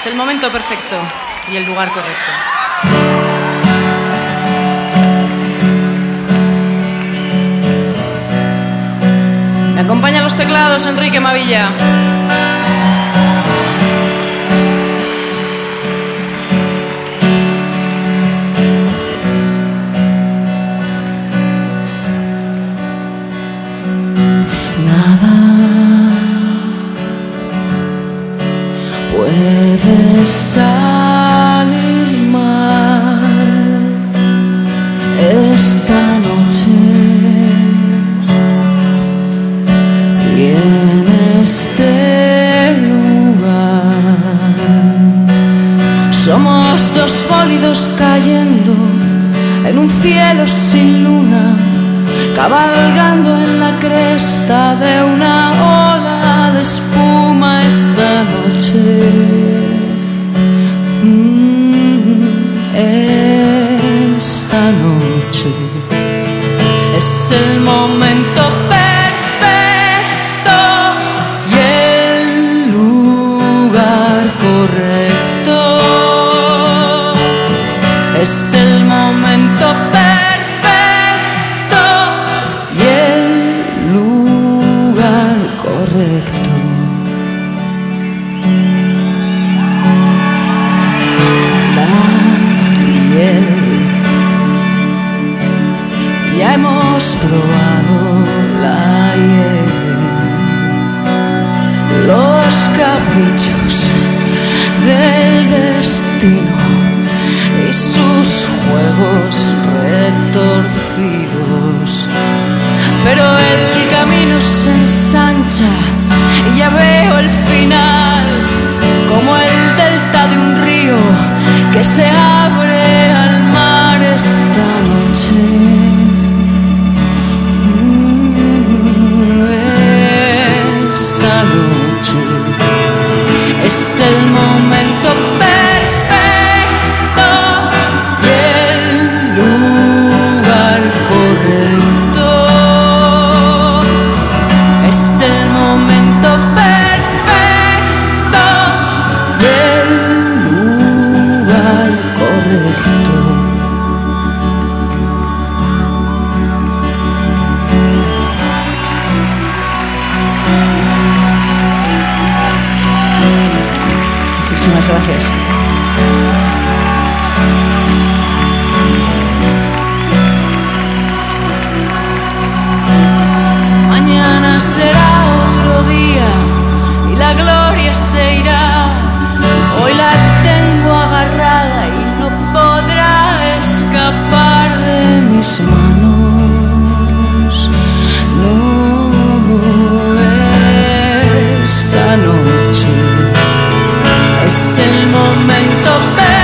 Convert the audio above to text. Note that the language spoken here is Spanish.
Es el momento perfecto y el lugar correcto. Me acompañan los teclados Enrique Mavilla. Puede salir mal esta noche y en este lugar somos dos bólidos cayendo en un cielo sin luna, cabalgando en la cresta de una ola de espuma esta noche. Esta noche es el momento perfecto y el lugar correcto. Es el momento perfecto y el lugar correcto. Ya hemos probado la hiel, los caprichos del destino y sus juegos retorcidos. Pero el camino se ensancha y ya veo el final, como el delta de un río que se abre al mar esta noche. Esta noche es el momento perfecto y el lugar correcto. Es el momento perfecto y el lugar correcto. Muchísimas gracias. Mañana será otro día y la gloria se irá. Hoy la tengo agarrada y no podrá escapar de mis manos. No, esta noche es el momento perfecto